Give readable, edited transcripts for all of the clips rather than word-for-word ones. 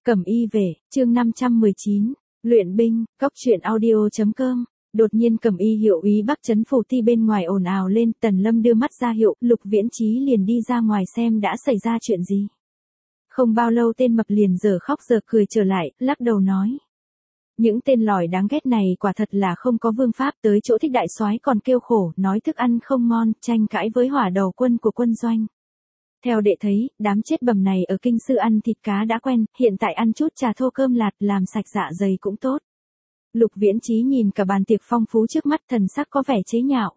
Cẩm y về, chương 519, luyện binh, cóc truyện audio.com. Đột nhiên Cẩm y hiệu úy Bắc trấn phủ ti bên ngoài ồn ào lên, Tần Lâm đưa mắt ra hiệu, Lục Viễn Chí liền đi ra ngoài xem đã xảy ra chuyện gì. Không bao lâu tên mập liền giờ khóc giờ cười trở lại, lắc đầu nói: những tên lỏi đáng ghét này quả thật là không có vương pháp, tới chỗ Thích đại soái còn kêu khổ, nói thức ăn không ngon, tranh cãi với hỏa đầu quân của quân doanh. Theo đệ thấy, đám chết bầm này ở kinh sư ăn thịt cá đã quen, hiện tại ăn chút trà thô cơm lạt làm sạch dạ dày cũng tốt. Lục Viễn Chí nhìn cả bàn tiệc phong phú trước mắt, thần sắc có vẻ chế nhạo.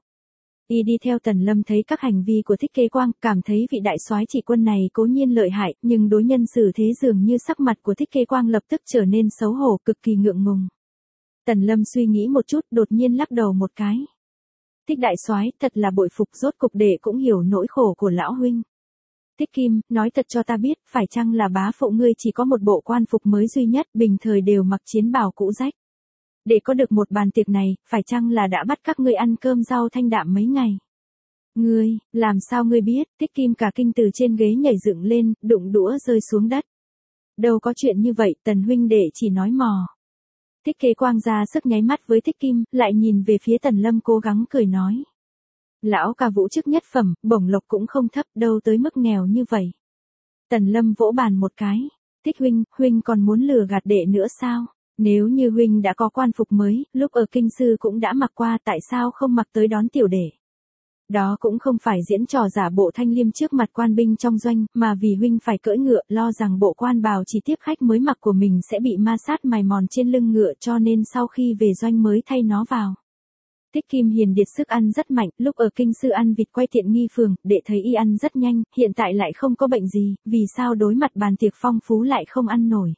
Y đi theo Tần Lâm thấy các hành vi của Thích Kế Quang, cảm thấy vị đại soái chỉ quân này cố nhiên lợi hại, nhưng đối nhân xử thế dường như sắc mặt của Thích Kế Quang lập tức trở nên xấu hổ, cực kỳ ngượng ngùng. Tần Lâm suy nghĩ một chút, đột nhiên lắc đầu một cái. Thích đại soái, thật là bội phục, rốt cục đệ cũng hiểu nỗi khổ của lão huynh. Thích Kim, nói thật cho ta biết, phải chăng là bá phụ ngươi chỉ có một bộ quan phục mới duy nhất, bình thời đều mặc chiến bào cũ rách. Để có được một bàn tiệc này, phải chăng là đã bắt các ngươi ăn cơm rau thanh đạm mấy ngày? Ngươi, làm sao ngươi biết? Thích Kim cả kinh từ trên ghế nhảy dựng lên, đụng đũa rơi xuống đất. Đâu có chuyện như vậy, Tần huynh đệ chỉ nói mò. Thích Kế Quang ra sức nháy mắt với Thích Kim, lại nhìn về phía Tần Lâm cố gắng cười nói: lão ca vũ chức nhất phẩm, bổng lộc cũng không thấp, đâu tới mức nghèo như vậy. Tần Lâm vỗ bàn một cái: Thích huynh còn muốn lừa gạt đệ nữa sao? Nếu như huynh đã có quan phục mới, lúc ở kinh sư cũng đã mặc qua, tại sao không mặc tới đón tiểu đệ? Đó cũng không phải diễn trò giả bộ thanh liêm trước mặt quan binh trong doanh, mà vì huynh phải cưỡi ngựa, lo rằng bộ quan bào chỉ tiếp khách mới mặc của mình sẽ bị ma sát mài mòn trên lưng ngựa, cho nên sau khi về doanh mới thay nó vào. Thích Kim hiền điệt sức ăn rất mạnh, lúc ở kinh sư ăn vịt quay tiện nghi phường, đệ thấy y ăn rất nhanh, hiện tại lại không có bệnh gì, vì sao đối mặt bàn tiệc phong phú lại không ăn nổi?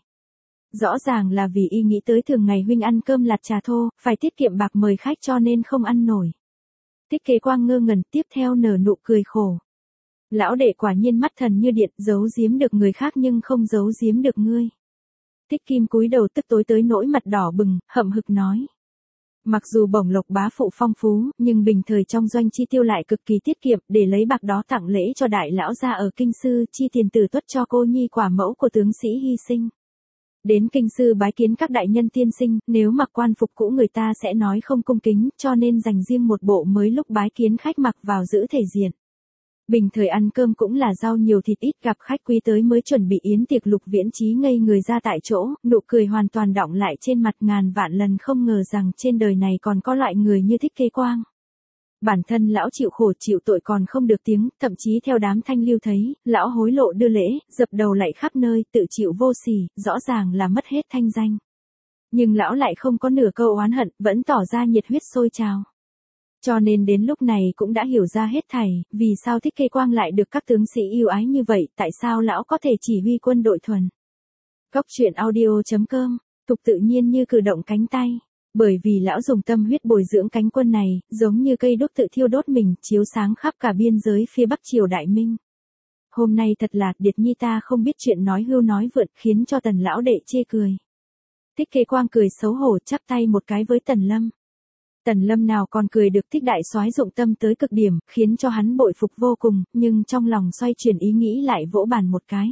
Rõ ràng là vì y nghĩ tới thường ngày huynh ăn cơm lạt trà thô, phải tiết kiệm bạc mời khách cho nên không ăn nổi. Thích Kế Quang ngơ ngẩn, tiếp theo nở nụ cười khổ. Lão đệ quả nhiên mắt thần như điện, giấu giếm được người khác nhưng không giấu giếm được ngươi. Thích Kim cúi đầu tức tối tới nỗi mặt đỏ bừng, hậm hực nói: mặc dù bổng lộc bá phụ phong phú, nhưng bình thời trong doanh chi tiêu lại cực kỳ tiết kiệm, để lấy bạc đó tặng lễ cho đại lão gia ở kinh sư, chi tiền tử tuất cho cô nhi quả mẫu của tướng sĩ hy sinh. Đến kinh sư bái kiến các đại nhân tiên sinh, nếu mặc quan phục cũ người ta sẽ nói không cung kính, cho nên dành riêng một bộ mới lúc bái kiến khách mặc vào giữ thể diện. Bình thời ăn cơm cũng là rau nhiều thịt ít, gặp khách quý tới mới chuẩn bị yến tiệc. Lục Viễn Chí ngây người ra tại chỗ, nụ cười hoàn toàn đọng lại trên mặt, ngàn vạn lần không ngờ rằng trên đời này còn có loại người như Thích Kế Quang. Bản thân lão chịu khổ chịu tội còn không được tiếng, thậm chí theo đám thanh lưu thấy, lão hối lộ đưa lễ, dập đầu lạy khắp nơi, tự chịu vô sỉ, rõ ràng là mất hết thanh danh. Nhưng lão lại không có nửa câu oán hận, vẫn tỏ ra nhiệt huyết sôi trào. Cho nên đến lúc này cũng đã hiểu ra hết thảy, vì sao Thích Kế Quang lại được các tướng sĩ yêu ái như vậy, tại sao lão có thể chỉ huy quân đội thuần. Cóc truyện audio.com, tục tự nhiên như cử động cánh tay. Bởi vì lão dùng tâm huyết bồi dưỡng cánh quân này, giống như cây đốt tự thiêu đốt mình, chiếu sáng khắp cả biên giới phía Bắc triều Đại Minh. Hôm nay thật là, Điệt Nhi ta không biết chuyện nói hưu nói vượt, khiến cho Tần lão đệ chê cười. Thích Kế Quang cười xấu hổ, chắp tay một cái với Tần Lâm. Tần Lâm nào còn cười được, Thích đại soái dụng tâm tới cực điểm, khiến cho hắn bội phục vô cùng, nhưng trong lòng xoay chuyển ý nghĩ lại vỗ bàn một cái.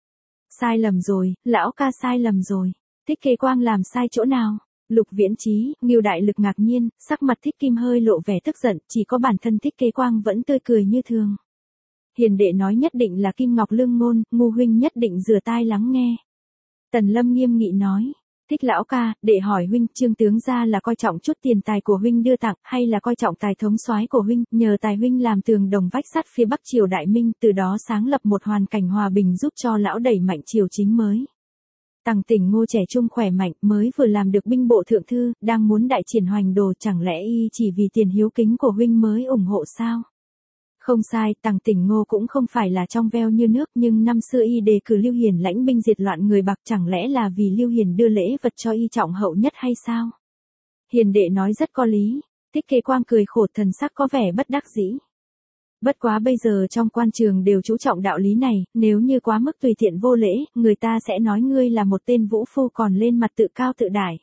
Sai lầm rồi, lão ca sai lầm rồi. Thích Kế Quang làm sai chỗ nào? Lục Viễn Chí, Ngưu đại lực ngạc nhiên, sắc mặt Thích Kim hơi lộ vẻ tức giận, chỉ có bản thân Thích Kế Quang vẫn tươi cười như thường. Hiền đệ nói nhất định là Kim Ngọc lương ngôn, ngu huynh nhất định rửa tai lắng nghe. Tần Lâm nghiêm nghị nói: Thích lão ca, đệ hỏi huynh, Trương tướng gia là coi trọng chút tiền tài của huynh đưa tặng, hay là coi trọng tài thống soái của huynh, nhờ tài huynh làm tường đồng vách sắt phía Bắc triều Đại Minh, từ đó sáng lập một hoàn cảnh hòa bình, giúp cho lão đẩy mạnh triều chính mới. Tằng Tỉnh Ngô trẻ trung khỏe mạnh, mới vừa làm được binh bộ thượng thư, đang muốn đại triển hoành đồ, chẳng lẽ y chỉ vì tiền hiếu kính của huynh mới ủng hộ sao? Không sai, Tằng Tỉnh Ngô cũng không phải là trong veo như nước, nhưng năm xưa y đề cử Lưu Hiền lãnh binh diệt loạn người Bạc, chẳng lẽ là vì Lưu Hiền đưa lễ vật cho y trọng hậu nhất hay sao? Hiền đệ nói rất có lý. Thích Kế Quang cười khổ, thần sắc có vẻ bất đắc dĩ. Bất quá bây giờ trong quan trường đều chú trọng đạo lý này, nếu như quá mức tùy tiện vô lễ, người ta sẽ nói ngươi là một tên vũ phu còn lên mặt tự cao tự đại.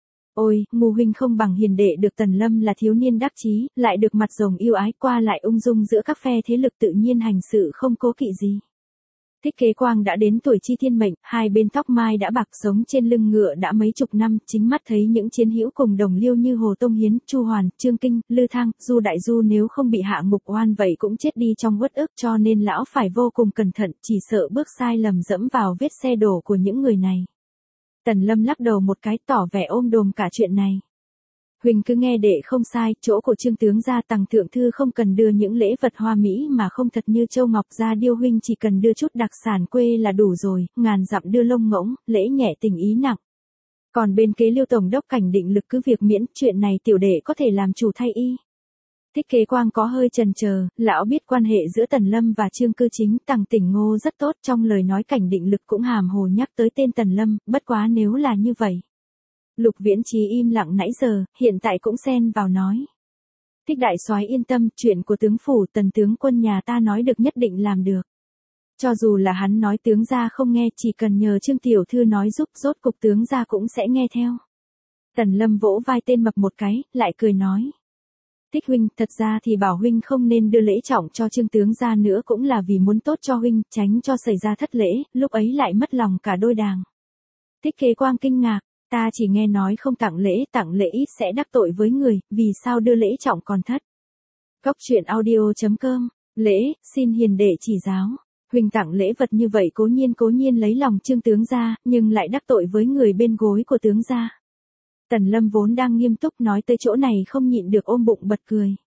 Ôi, ngu huynh không bằng hiền đệ được. Tần Lâm là thiếu niên đắc chí, lại được mặt rồng yêu ái, qua lại ung dung giữa các phe thế lực, tự nhiên hành sự không cố kỵ gì. Thích Kế Quang đã đến tuổi chi thiên mệnh, hai bên tóc mai đã bạc, sống trên lưng ngựa đã mấy chục năm, chính mắt thấy những chiến hữu cùng đồng liêu như Hồ Tông Hiến, Chu Hoàn, Trương Kinh, Lư Thang, Du Đại Du nếu không bị hạ ngục oan vậy cũng chết đi trong uất ức, cho nên lão phải vô cùng cẩn thận, chỉ sợ bước sai lầm dẫm vào vết xe đổ của những người này. Tần Lâm lắc đầu một cái, tỏ vẻ ôm đồm cả chuyện này. Huỳnh cứ nghe đệ không sai, chỗ của Trương tướng gia Tằng thượng thư không cần đưa những lễ vật hoa mỹ mà không thật như châu ngọc gia điêu, huynh chỉ cần đưa chút đặc sản quê là đủ rồi, ngàn dặm đưa lông ngỗng, lễ nhẹ tình ý nặng. Còn bên kế Liêu tổng đốc Cảnh Định Lực cứ việc miễn, chuyện này tiểu đệ có thể làm chủ thay y. Thích Kế Quang có hơi chần chờ, lão biết quan hệ giữa Tần Lâm và Trương Cư Chính Tằng Tỉnh Ngô rất tốt, trong lời nói Cảnh Định Lực cũng hàm hồ nhắc tới tên Tần Lâm, bất quá nếu là như vậy. Lục Viễn Chí im lặng nãy giờ, hiện tại cũng xen vào nói. Thích đại soái yên tâm, chuyện của tướng phủ Tần tướng quân nhà ta nói được nhất định làm được. Cho dù là hắn nói tướng gia không nghe, chỉ cần nhờ Trương tiểu thư nói giúp, rốt cục tướng gia cũng sẽ nghe theo. Tần Lâm vỗ vai tên mập một cái, lại cười nói. Thích huynh, thật ra thì bảo huynh không nên đưa lễ trọng cho Trương tướng gia nữa cũng là vì muốn tốt cho huynh, tránh cho xảy ra thất lễ, lúc ấy lại mất lòng cả đôi đàng. Thích Kế Quang kinh ngạc. Ta chỉ nghe nói không tặng lễ ít sẽ đắc tội với người, vì sao đưa lễ trọng còn thất. Cóc truyện audio.com, lễ, xin hiền đệ chỉ giáo. Huỳnh tặng lễ vật như vậy cố nhiên lấy lòng Trương tướng gia, nhưng lại đắc tội với người bên gối của tướng gia. Tần Lâm vốn đang nghiêm túc nói tới chỗ này không nhịn được ôm bụng bật cười.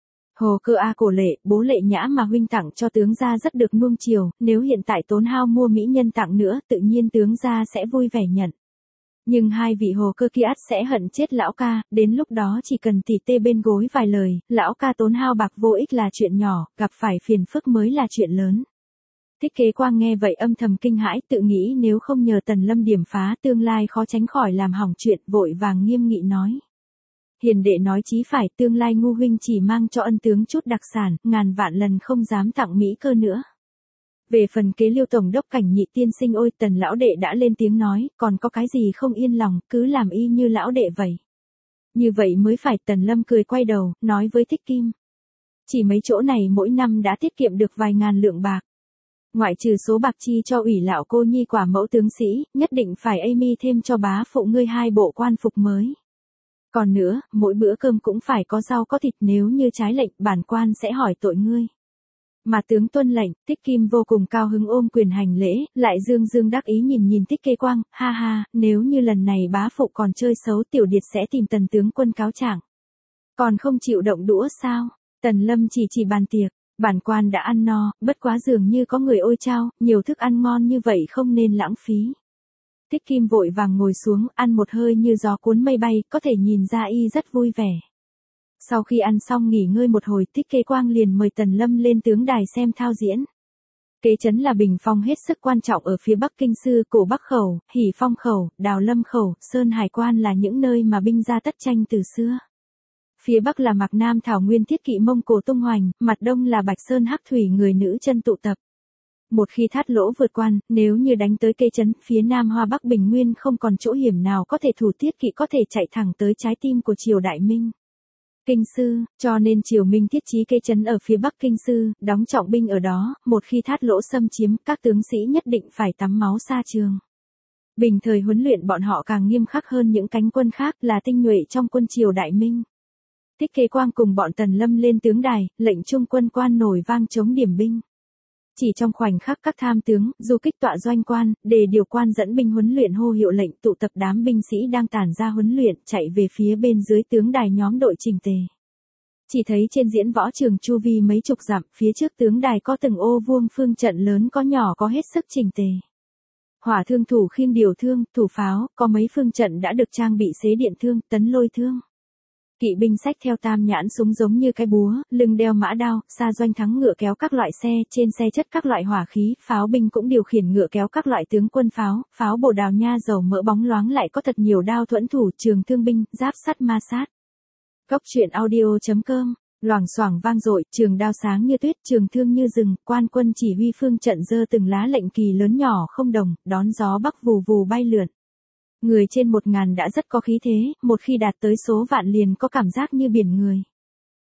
Hồ Cơ A Cổ Lệ, bố Lệ Nhã mà huynh tặng cho tướng gia rất được nuông chiều, nếu hiện tại tốn hao mua mỹ nhân tặng nữa, tự nhiên tướng gia sẽ vui vẻ nhận. Nhưng hai vị Hồ Cơ kia ắt sẽ hận chết lão ca, đến lúc đó chỉ cần tỉ tê bên gối vài lời, lão ca tốn hao bạc vô ích là chuyện nhỏ, gặp phải phiền phức mới là chuyện lớn. Thích Kế Quang nghe vậy âm thầm kinh hãi, tự nghĩ nếu không nhờ Tần Lâm điểm phá tương lai khó tránh khỏi làm hỏng chuyện, vội vàng nghiêm nghị nói. Hiền đệ nói chí phải, tương lai ngu huynh chỉ mang cho ân tướng chút đặc sản, ngàn vạn lần không dám tặng mỹ cơ nữa. Về phần kế Liêu tổng đốc Cảnh Nhị tiên sinh, ôi Tần lão đệ đã lên tiếng nói, còn có cái gì không yên lòng, cứ làm y như lão đệ vậy. Như vậy mới phải. Tần Lâm cười quay đầu, nói với Thích Kim. Chỉ mấy chỗ này mỗi năm đã tiết kiệm được vài ngàn lượng bạc. Ngoại trừ số bạc chi cho ủy lão cô nhi quả mẫu tướng sĩ, nhất định phải Amy thêm cho bá phụ ngươi 2 bộ quan phục mới. Còn nữa, mỗi bữa cơm cũng phải có rau có thịt, nếu như trái lệnh bản quan sẽ hỏi tội ngươi. Mà tướng tuân lệnh. Thích Kim vô cùng cao hứng ôm quyền hành lễ, lại dương dương đắc ý nhìn Thích Kế Quang, ha ha, nếu như lần này bá phụ còn chơi xấu, tiểu điệt sẽ tìm Tần tướng quân cáo trạng. Còn không chịu động đũa sao? Tần Lâm chỉ bàn tiệc, bản quan đã ăn no, bất quá dường như có người ôi chao, nhiều thức ăn ngon như vậy không nên lãng phí. Thích Kim vội vàng ngồi xuống, ăn một hơi như gió cuốn mây bay, có thể nhìn ra y rất vui vẻ. Sau khi ăn xong nghỉ ngơi một hồi, Thích Kế Quang liền mời Tần Lâm lên tướng đài xem thao diễn. Kế trấn là bình phong hết sức quan trọng ở phía Bắc Kinh Sư, Cổ Bắc Khẩu, Hỉ Phong Khẩu, Đào Lâm Khẩu, Sơn Hải Quan là những nơi mà binh gia tất tranh từ xưa. Phía Bắc là Mạc Nam Thảo Nguyên Thiết Kỵ Mông Cổ tung hoành, mặt Đông là Bạch Sơn Hắc Thủy người nữ chân tụ tập. Một khi thát lỗ vượt quan, nếu như đánh tới Kế trấn, phía Nam Hoa Bắc Bình Nguyên không còn chỗ hiểm nào có thể thủ, Thiết Kỵ có thể chạy thẳng tới trái tim của triều Đại Minh. Kinh Sư, cho nên triều Minh thiết trí Kế trấn ở phía Bắc Kinh Sư, đóng trọng binh ở đó, một khi thát lỗ xâm chiếm, các tướng sĩ nhất định phải tắm máu xa trường. Bình thời huấn luyện bọn họ càng nghiêm khắc hơn những cánh quân khác, là tinh nhuệ trong quân triều Đại Minh. Thích Kế Quang cùng bọn Tần Lâm lên tướng đài, lệnh trung quân quan nổi vang chống điểm binh. Chỉ trong khoảnh khắc các tham tướng, du kích tọa doanh quan, đề điều quan dẫn binh huấn luyện hô hiệu lệnh, tụ tập đám binh sĩ đang tản ra huấn luyện, chạy về phía bên dưới tướng đài nhóm đội chỉnh tề. Chỉ thấy trên diễn võ trường chu vi mấy chục dặm, phía trước tướng đài có từng ô vuông phương trận lớn có nhỏ có hết sức chỉnh tề. Hỏa thương thủ khiêng điều thương, thủ pháo, có mấy phương trận đã được trang bị xế điện thương, tấn lôi thương. Kỵ binh xách theo tam nhãn súng giống như cái búa, lưng đeo mã đao, xa doanh thắng ngựa kéo các loại xe, trên xe chất các loại hỏa khí, pháo binh cũng điều khiển ngựa kéo các loại tướng quân pháo, pháo bồ đào nha dầu mỡ bóng loáng, lại có thật nhiều đao thuẫn thủ, trường thương binh, giáp sắt ma sát. Cóc truyện audio.com, loảng xoảng vang dội, trường đao sáng như tuyết, trường thương như rừng, quan quân chỉ huy phương trận giơ từng lá lệnh kỳ lớn nhỏ không đồng, đón gió bắc vù vù bay lượn. Người trên 1000 đã rất có khí thế, một khi đạt tới số vạn liền có cảm giác như biển người.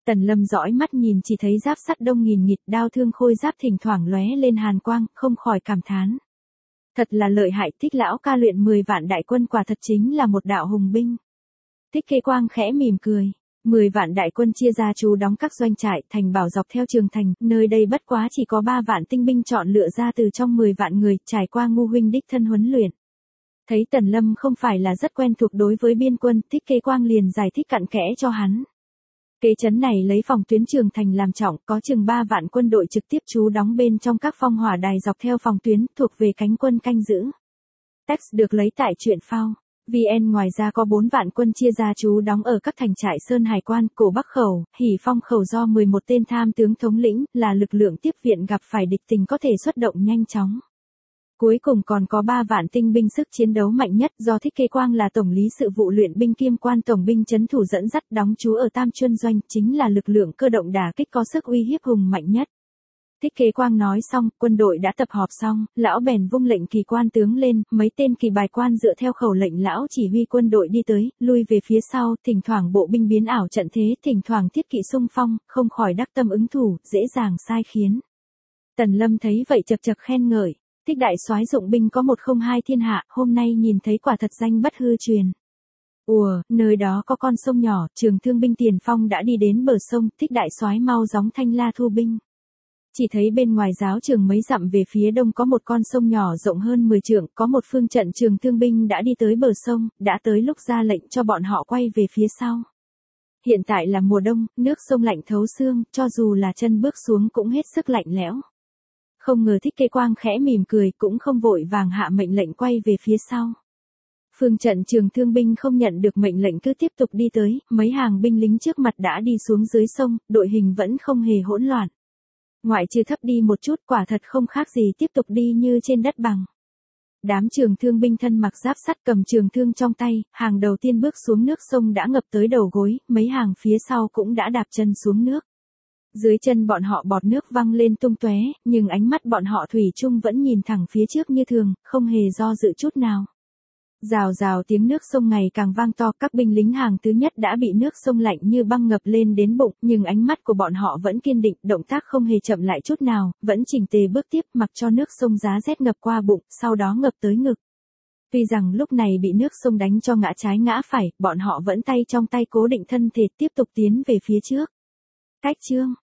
Tần Lâm dõi mắt nhìn chỉ thấy giáp sắt đông nghìn nghịt, đao thương khôi giáp thỉnh thoảng lóe lên hàn quang, không khỏi cảm thán. Thật là lợi hại, Thích lão ca luyện 10 vạn đại quân quả thật chính là một đạo hùng binh. Thích Kế Quang khẽ mỉm cười. 10 vạn đại quân chia ra trú đóng các doanh trại, thành bảo dọc theo trường thành, nơi đây bất quá chỉ có 3 vạn tinh binh chọn lựa ra từ trong 10 vạn người, trải qua Ngu huynh đích thân huấn luyện. Thấy Tần Lâm không phải là rất quen thuộc đối với biên quân, Thích Kế Quang liền giải thích cặn kẽ cho hắn. Kế trấn này lấy phòng tuyến trường thành làm trọng, có chừng 3 vạn quân đội trực tiếp trú đóng bên trong các phong hỏa đài dọc theo phòng tuyến, thuộc về cánh quân canh giữ. Text được lấy tại truyện phao. VN ngoài ra có 4 vạn quân chia ra trú đóng ở các thành trại Sơn Hải Quan, Cổ Bắc Khẩu, Hỉ Phong Khẩu do 11 tên tham tướng thống lĩnh, là lực lượng tiếp viện gặp phải địch tình có thể xuất động nhanh chóng. Cuối cùng còn có 3 vạn tinh binh sức chiến đấu mạnh nhất do Thích Kế Quang là tổng lý sự vụ luyện binh kiêm quan tổng binh trấn thủ dẫn dắt đóng trú ở Tam Chuân Doanh, chính là lực lượng cơ động đả kích có sức uy hiếp hùng mạnh nhất. Thích Kế Quang nói xong, quân đội đã tập họp xong, lão bèn vung lệnh kỳ quan tướng lên, mấy tên kỳ bài quan dựa theo khẩu lệnh lão chỉ huy quân đội đi tới, lui về phía sau, thỉnh thoảng bộ binh biến ảo trận thế, thỉnh thoảng thiết kỵ xung phong, không khỏi đắc tâm ứng thủ, dễ dàng sai khiến. Tần Lâm thấy vậy chật chật khen ngợi. Thích đại soái dụng binh có 102 thiên hạ, hôm nay nhìn thấy quả thật danh bất hư truyền. Nơi đó có con sông nhỏ, Trường Thương binh tiền phong đã đi đến bờ sông, Thích đại soái mau gióng Thanh La thu binh. Chỉ thấy bên ngoài giáo trường mấy dặm về phía đông có một con sông nhỏ rộng hơn 10 trượng, có một phương trận Trường Thương binh đã đi tới bờ sông, đã tới lúc ra lệnh cho bọn họ quay về phía sau. Hiện tại là mùa đông, nước sông lạnh thấu xương, cho dù là chân bước xuống cũng hết sức lạnh lẽo. Không ngờ Thích Kế Quang khẽ mỉm cười, cũng không vội vàng hạ mệnh lệnh quay về phía sau. Phương trận Trường Thương binh không nhận được mệnh lệnh cứ tiếp tục đi tới, mấy hàng binh lính trước mặt đã đi xuống dưới sông, đội hình vẫn không hề hỗn loạn. Ngoại trừ thấp đi một chút, quả thật không khác gì tiếp tục đi như trên đất bằng. Đám Trường Thương binh thân mặc giáp sắt cầm trường thương trong tay, hàng đầu tiên bước xuống nước sông đã ngập tới đầu gối, mấy hàng phía sau cũng đã đạp chân xuống nước. Dưới chân bọn họ bọt nước văng lên tung tóe, nhưng ánh mắt bọn họ thủy chung vẫn nhìn thẳng phía trước như thường, không hề do dự chút nào. Rào rào tiếng nước sông ngày càng vang to, các binh lính hàng thứ nhất đã bị nước sông lạnh như băng ngập lên đến bụng, nhưng ánh mắt của bọn họ vẫn kiên định, động tác không hề chậm lại chút nào, vẫn chỉnh tề bước tiếp, mặc cho nước sông giá rét ngập qua bụng, sau đó ngập tới ngực. Tuy rằng lúc này bị nước sông đánh cho ngã trái ngã phải, bọn họ vẫn tay trong tay cố định thân thể tiếp tục tiến về phía trước. Cách chương